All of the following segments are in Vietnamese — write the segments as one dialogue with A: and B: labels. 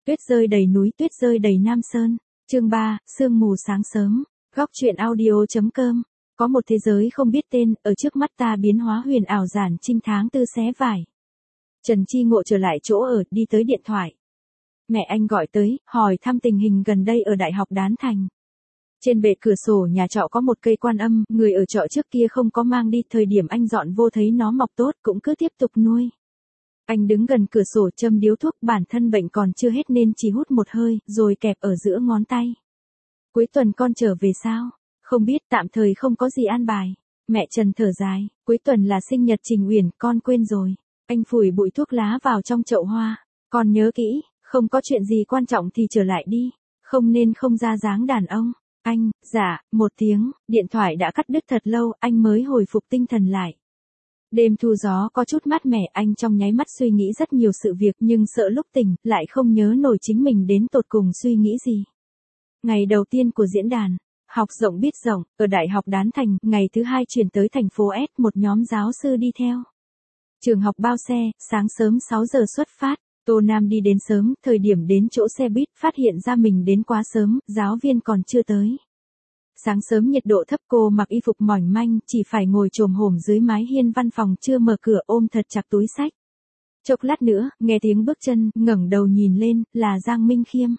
A: Tuyết rơi đầy núi, tuyết rơi đầy Nam Sơn. Chương 3, sương mù sáng sớm. Góc truyện audio.com. Có một thế giới không biết tên, ở trước mắt ta biến hóa huyền ảo giản trinh tháng tư xé vải. Trần Chi Ngộ trở lại chỗ ở, đi tới điện thoại. Mẹ anh gọi tới, hỏi thăm tình hình gần đây ở Đại học Đán Thành. Trên bệ cửa sổ nhà trọ có một cây quan âm, người ở trọ trước kia không có mang đi, thời điểm anh dọn vô thấy nó mọc tốt cũng cứ tiếp tục nuôi. Anh đứng gần cửa sổ châm điếu thuốc, bản thân bệnh còn chưa hết nên chỉ hút một hơi, rồi kẹp ở giữa ngón tay. Cuối tuần con trở về sao? Không biết, tạm thời không có gì an bài. Mẹ Trần thở dài, cuối tuần là sinh nhật Trình Uyển, con quên rồi. Anh phủi bụi thuốc lá vào trong chậu hoa. Con nhớ kỹ, không có chuyện gì quan trọng thì trở lại đi. Không nên không ra dáng đàn ông. Anh, dạ, một tiếng, điện thoại đã cắt đứt thật lâu, anh mới hồi phục tinh thần lại. Đêm thu gió có chút mát mẻ, anh trong nháy mắt suy nghĩ rất nhiều sự việc nhưng sợ lúc tỉnh, lại không nhớ nổi chính mình đến tột cùng suy nghĩ gì. Ngày đầu tiên của diễn đàn, học rộng biết rộng, ở Đại học Đán Thành, ngày thứ hai chuyển tới thành phố S, một nhóm giáo sư đi theo. Trường học bao xe, sáng sớm 6 giờ xuất phát, Tô Nam đi đến sớm, thời điểm đến chỗ xe buýt, phát hiện ra mình đến quá sớm, giáo viên còn chưa tới. Sáng sớm nhiệt độ thấp, cô mặc y phục mỏng manh, chỉ phải ngồi chồm hổm dưới mái hiên văn phòng chưa mở cửa, ôm thật chặt túi xách. Chốc lát nữa, nghe tiếng bước chân, ngẩng đầu nhìn lên, là Giang Minh Khiêm.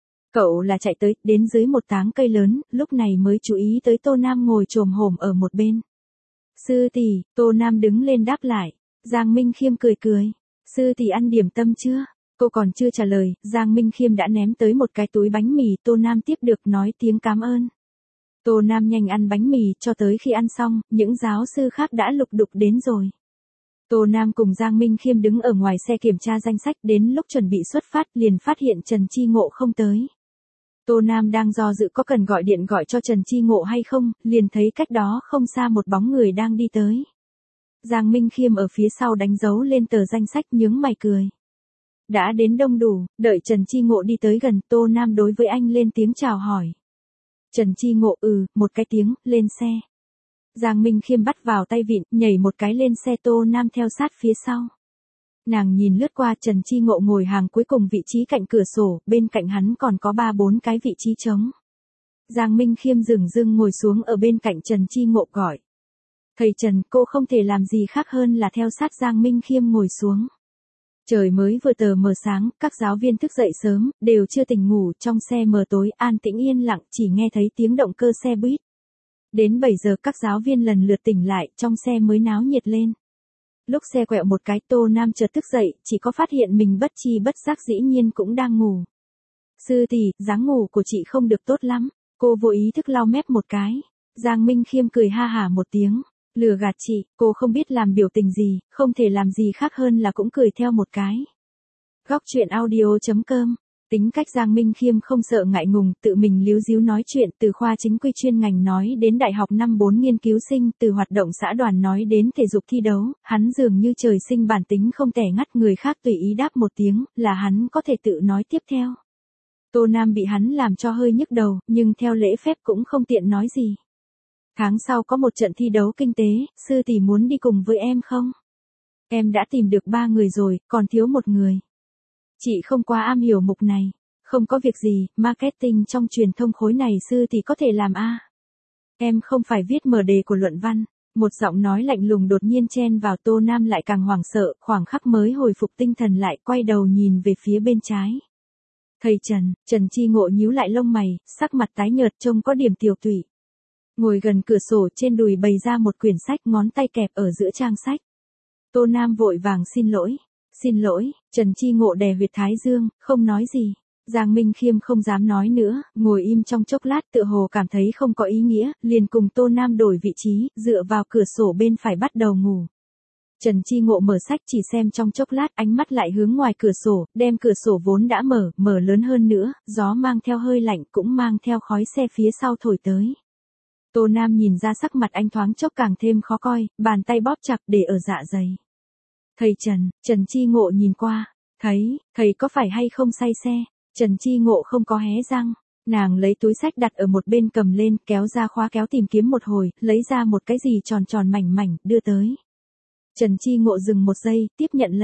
A: Cậu là chạy tới, đến dưới một táng cây lớn, lúc này mới chú ý tới Tô Nam ngồi chồm hổm ở một bên. Sư tỷ, Tô Nam đứng lên đáp lại. Giang Minh Khiêm cười cười. Sư tỷ ăn điểm tâm chưa? Cô còn chưa trả lời, Giang Minh Khiêm đã ném tới một cái túi bánh mì, Tô Nam tiếp được nói tiếng cảm ơn. Tô Nam nhanh ăn bánh mì, cho tới khi ăn xong, những giáo sư khác đã lục đục đến rồi. Tô Nam cùng Giang Minh Khiêm đứng ở ngoài xe kiểm tra danh sách, đến lúc chuẩn bị xuất phát liền phát hiện Trần Chi Ngộ không tới. Tô Nam đang do dự có cần gọi điện gọi cho Trần Chi Ngộ hay không, liền thấy cách đó không xa một bóng người đang đi tới. Giang Minh Khiêm ở phía sau đánh dấu lên tờ danh sách, nhướng mày cười. Đã đến đông đủ, đợi Trần Chi Ngộ đi tới gần, Tô Nam đối với anh lên tiếng chào hỏi. Trần Chi Ngộ một cái tiếng, lên xe. Giang Minh Khiêm bắt vào tay vịn, nhảy một cái lên xe, Tô Nam theo sát phía sau. Nàng nhìn lướt qua, Trần Chi Ngộ ngồi hàng cuối cùng vị trí cạnh cửa sổ, bên cạnh hắn còn có 3-4 cái vị trí trống. Giang Minh Khiêm dửng dưng ngồi xuống ở bên cạnh Trần Chi Ngộ gọi. Thầy Trần, cô không thể làm gì khác hơn là theo sát Giang Minh Khiêm ngồi xuống. Trời mới vừa tờ mờ sáng, các giáo viên thức dậy sớm, đều chưa tỉnh ngủ, trong xe mờ tối, an tĩnh yên lặng, chỉ nghe thấy tiếng động cơ xe buýt. Đến 7 giờ các giáo viên lần lượt tỉnh lại, trong xe mới náo nhiệt lên. Lúc xe quẹo một cái, Tô Nam chợt thức dậy, chỉ có phát hiện mình bất chi bất giác dĩ nhiên cũng đang ngủ. Sư tỷ, dáng ngủ của chị không được tốt lắm, cô vô ý thức lau mép một cái. Giang Minh Khiêm cười ha hả một tiếng. Lừa gạt chị, cô không biết làm biểu tình gì, không thể làm gì khác hơn là cũng cười theo một cái. Góc truyện audio.com. Tính cách Giang Minh Khiêm không sợ ngại ngùng, tự mình líu díu nói chuyện, từ khoa chính quy chuyên ngành nói đến đại học năm 4 nghiên cứu sinh, từ hoạt động xã đoàn nói đến thể dục thi đấu, hắn dường như trời sinh bản tính không tẻ ngắt, người khác tùy ý đáp một tiếng, là hắn có thể tự nói tiếp theo. Tô Nam bị hắn làm cho hơi nhức đầu, nhưng theo lễ phép cũng không tiện nói gì. Tháng sau có một trận thi đấu kinh tế, sư tỷ muốn đi cùng với em không? Em đã tìm được 3 người rồi, còn thiếu một người. Chị không quá am hiểu mục này. Không có việc gì, marketing trong truyền thông khối này sư tỷ có thể làm a. Em không phải viết mở đề của luận văn. Một giọng nói lạnh lùng đột nhiên chen vào, Tô Nam lại càng hoảng sợ, khoảng khắc mới hồi phục tinh thần lại, quay đầu nhìn về phía bên trái. Thầy Trần, Trần Chi Ngộ nhíu lại lông mày, sắc mặt tái nhợt trông có điểm tiều tụy. Ngồi gần cửa sổ, trên đùi bày ra một quyển sách, ngón tay kẹp ở giữa trang sách. Tô Nam vội vàng xin lỗi. Xin lỗi, Trần Chi Ngộ đè huyệt thái dương, không nói gì. Giang Minh Khiêm không dám nói nữa, ngồi im trong chốc lát, tựa hồ cảm thấy không có ý nghĩa, liền cùng Tô Nam đổi vị trí, dựa vào cửa sổ bên phải bắt đầu ngủ. Trần Chi Ngộ mở sách chỉ xem trong chốc lát, ánh mắt lại hướng ngoài cửa sổ, đem cửa sổ vốn đã mở lớn hơn nữa, gió mang theo hơi lạnh cũng mang theo khói xe phía sau thổi tới. Tô Nam nhìn ra sắc mặt anh thoáng chốc càng thêm khó coi, bàn tay bóp chặt để ở dạ dày. Thầy Trần, Trần Chi Ngộ nhìn qua, thầy có phải hay không say xe? Trần Chi Ngộ không có hé răng, nàng lấy túi sách đặt ở một bên cầm lên, kéo ra khóa kéo tìm kiếm một hồi, lấy ra một cái gì tròn tròn mảnh mảnh, đưa tới. Trần Chi Ngộ dừng một giây, tiếp nhận lấy.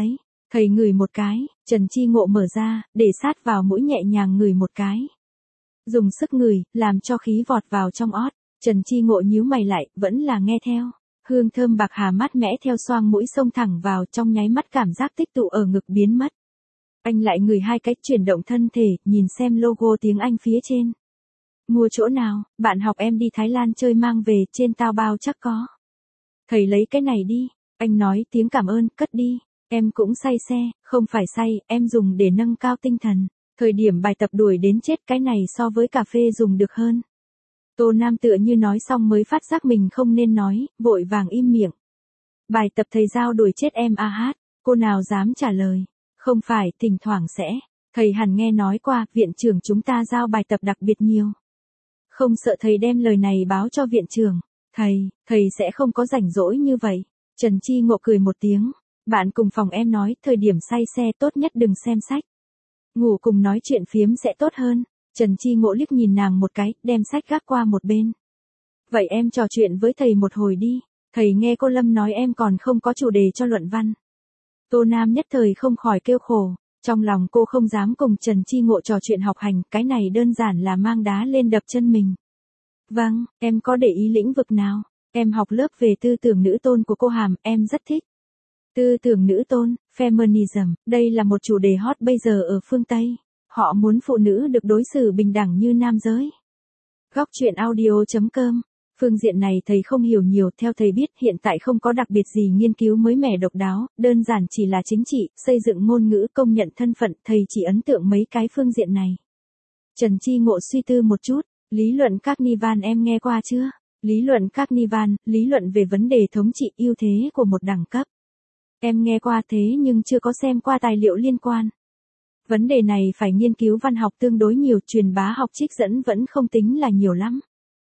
A: Thầy ngửi một cái, Trần Chi Ngộ mở ra, để sát vào mũi nhẹ nhàng ngửi một cái. Dùng sức ngửi, làm cho khí vọt vào trong ót. Trần Chi Ngộ nhíu mày lại, vẫn là nghe theo. Hương thơm bạc hà mát mẽ theo xoang mũi xông thẳng vào, trong nháy mắt cảm giác tích tụ ở ngực biến mất. Anh lại ngửi hai cách chuyển động thân thể, nhìn xem logo tiếng Anh phía trên. Mua chỗ nào, bạn học em đi Thái Lan chơi mang về, trên Taobao chắc có. Thầy lấy cái này đi, anh nói tiếng cảm ơn, cất đi. Em cũng say xe, không phải say, em dùng để nâng cao tinh thần. Thời điểm bài tập đuổi đến chết, cái này so với cà phê dùng được hơn. Tô Nam tựa như nói xong mới phát giác mình không nên nói, vội vàng im miệng. Bài tập thầy giao đuổi chết em à hát, cô nào dám trả lời. Không phải, thỉnh thoảng sẽ. Thầy hẳn nghe nói qua, viện trưởng chúng ta giao bài tập đặc biệt nhiều. Không sợ thầy đem lời này báo cho viện trưởng. Thầy sẽ không có rảnh rỗi như vậy. Trần Chi Ngộ cười một tiếng. Bạn cùng phòng em nói, thời điểm say xe tốt nhất đừng xem sách. Ngủ cùng nói chuyện phiếm sẽ tốt hơn. Trần Chi Ngộ liếc nhìn nàng một cái, đem sách gác qua một bên. Vậy em trò chuyện với thầy một hồi đi. Thầy nghe cô Lâm nói em còn không có chủ đề cho luận văn. Tô Nam nhất thời không khỏi kêu khổ. Trong lòng cô không dám cùng Trần Chi Ngộ trò chuyện học hành, cái này đơn giản là mang đá lên đập chân mình. Vâng, em có để ý lĩnh vực nào? Em học lớp về tư tưởng nữ tôn của cô Hàm, em rất thích. Tư tưởng nữ tôn, feminism, đây là một chủ đề hot bây giờ ở phương Tây. Họ muốn phụ nữ được đối xử bình đẳng như nam giới. Góc truyện audio.com. Phương diện này thầy không hiểu nhiều, theo thầy biết hiện tại không có đặc biệt gì nghiên cứu mới mẻ độc đáo, đơn giản chỉ là chính trị, xây dựng ngôn ngữ, công nhận thân phận, thầy chỉ ấn tượng mấy cái phương diện này. Trần Chi Ngộ suy tư một chút, lý luận Carnival em nghe qua chưa? Lý luận Carnival, lý luận về vấn đề thống trị ưu thế của một đẳng cấp. Em nghe qua thế nhưng chưa có xem qua tài liệu liên quan. Vấn đề này phải nghiên cứu văn học tương đối nhiều, truyền bá học trích dẫn vẫn không tính là nhiều lắm.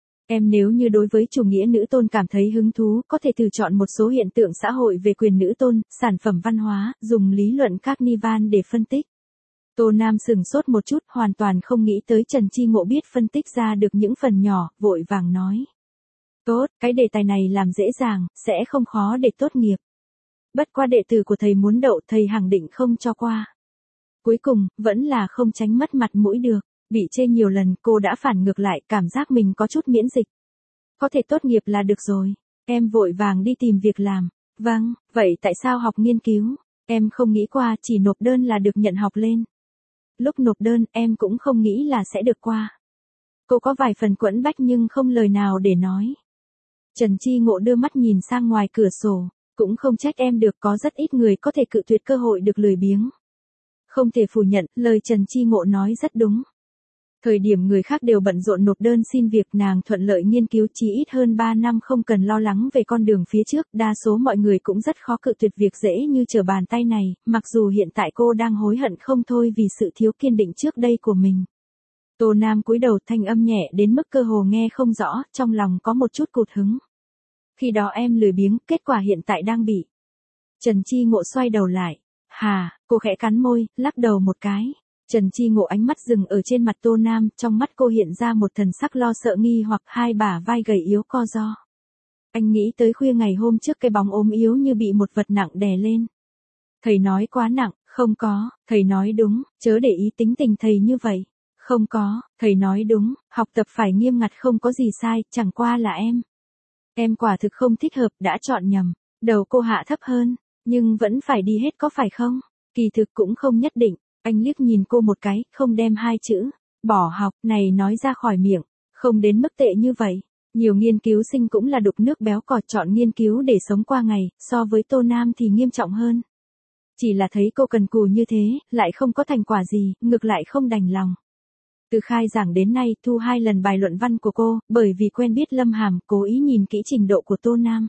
A: Em nếu như đối với chủ nghĩa nữ tôn cảm thấy hứng thú, có thể thử chọn một số hiện tượng xã hội về quyền nữ tôn, sản phẩm văn hóa, dùng lý luận Carnival để phân tích. Tô Nam sừng sốt một chút, hoàn toàn không nghĩ tới Trần Chi Ngộ biết phân tích ra được những phần nhỏ, vội vàng nói. Tốt, cái đề tài này làm dễ dàng, sẽ không khó để tốt nghiệp. Bất qua đệ tử của thầy muốn đậu, thầy khẳng định không cho qua. Cuối cùng, vẫn là không tránh mất mặt mũi được. Bị chê nhiều lần, cô đã phản ngược lại, cảm giác mình có chút miễn dịch. Có thể tốt nghiệp là được rồi. Em vội vàng đi tìm việc làm. Vâng, vậy tại sao học nghiên cứu? Em không nghĩ qua, chỉ nộp đơn là được nhận học lên. Lúc nộp đơn, em cũng không nghĩ là sẽ được qua. Cô có vài phần quẫn bách nhưng không lời nào để nói. Trần Chi Ngộ đưa mắt nhìn sang ngoài cửa sổ. Cũng không trách em được, có rất ít người có thể cự tuyệt cơ hội được lười biếng. Không thể phủ nhận, lời Trần Chi Ngộ nói rất đúng. Thời điểm người khác đều bận rộn nộp đơn xin việc, nàng thuận lợi nghiên cứu chỉ ít hơn 3 năm không cần lo lắng về con đường phía trước, đa số mọi người cũng rất khó cự tuyệt việc dễ như trở bàn tay này, mặc dù hiện tại cô đang hối hận không thôi vì sự thiếu kiên định trước đây của mình. Tô Nam cúi đầu, thanh âm nhẹ đến mức cơ hồ nghe không rõ, trong lòng có một chút cụt hứng. Khi đó em lười biếng, kết quả hiện tại đang bị. Trần Chi Ngộ xoay đầu lại. Hà, cô khẽ cắn môi, lắc đầu một cái. Trần Chi Ngộ ánh mắt dừng ở trên mặt Tô Nam, trong mắt cô hiện ra một thần sắc lo sợ nghi hoặc, hai bả vai gầy yếu co ro. Anh nghĩ tới khuya ngày hôm trước cái bóng ốm yếu như bị một vật nặng đè lên. Thầy nói quá nặng, không có, thầy nói đúng, chớ để ý tính tình thầy như vậy. Không có, thầy nói đúng, học tập phải nghiêm ngặt không có gì sai, chẳng qua là em. Em quả thực không thích hợp, đã chọn nhầm. Đầu cô hạ thấp hơn, nhưng vẫn phải đi hết có phải không? Kỳ thực cũng không nhất định. Anh liếc nhìn cô một cái, không đem hai chữ bỏ học này nói ra khỏi miệng. Không đến mức tệ như vậy. Nhiều nghiên cứu sinh cũng là đục nước béo cò, chọn nghiên cứu để sống qua ngày, so với Tô Nam thì nghiêm trọng hơn. Chỉ là thấy cô cần cù như thế, lại không có thành quả gì, ngược lại không đành lòng. Từ khai giảng đến nay, thu 2 lần bài luận văn của cô, bởi vì quen biết Lâm Hàm, cố ý nhìn kỹ trình độ của Tô Nam.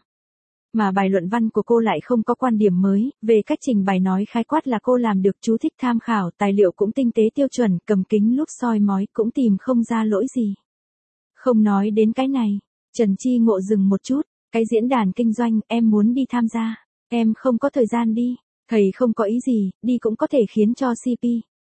A: Mà bài luận văn của cô lại không có quan điểm mới, về cách trình bày nói khái quát là cô làm được, chú thích tham khảo, tài liệu cũng tinh tế tiêu chuẩn, cầm kính lúp soi mói cũng tìm không ra lỗi gì. Không nói đến cái này, Trần Chi Ngộ dừng một chút, cái diễn đàn kinh doanh, em muốn đi tham gia, em không có thời gian đi, thầy không có ý gì, đi cũng có thể khiến cho CP.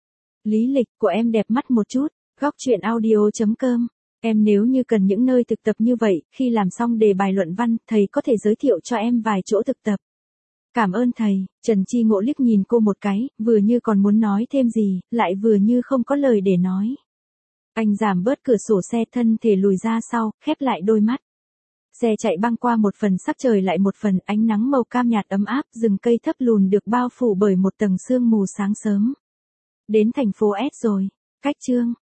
A: Lý lịch của em đẹp mắt một chút, góc truyện audio.com. Em nếu như cần những nơi thực tập như vậy, khi làm xong đề bài luận văn, thầy có thể giới thiệu cho em vài chỗ thực tập. Cảm ơn thầy, Trần Chi Ngộ liếc nhìn cô một cái, vừa như còn muốn nói thêm gì, lại vừa như không có lời để nói. Anh giảm bớt cửa sổ xe, thân thể lùi ra sau, khép lại đôi mắt. Xe chạy băng qua một phần sắc trời lại một phần, ánh nắng màu cam nhạt ấm áp, rừng cây thấp lùn được bao phủ bởi một tầng sương mù sáng sớm. Đến thành phố S rồi. Cách chương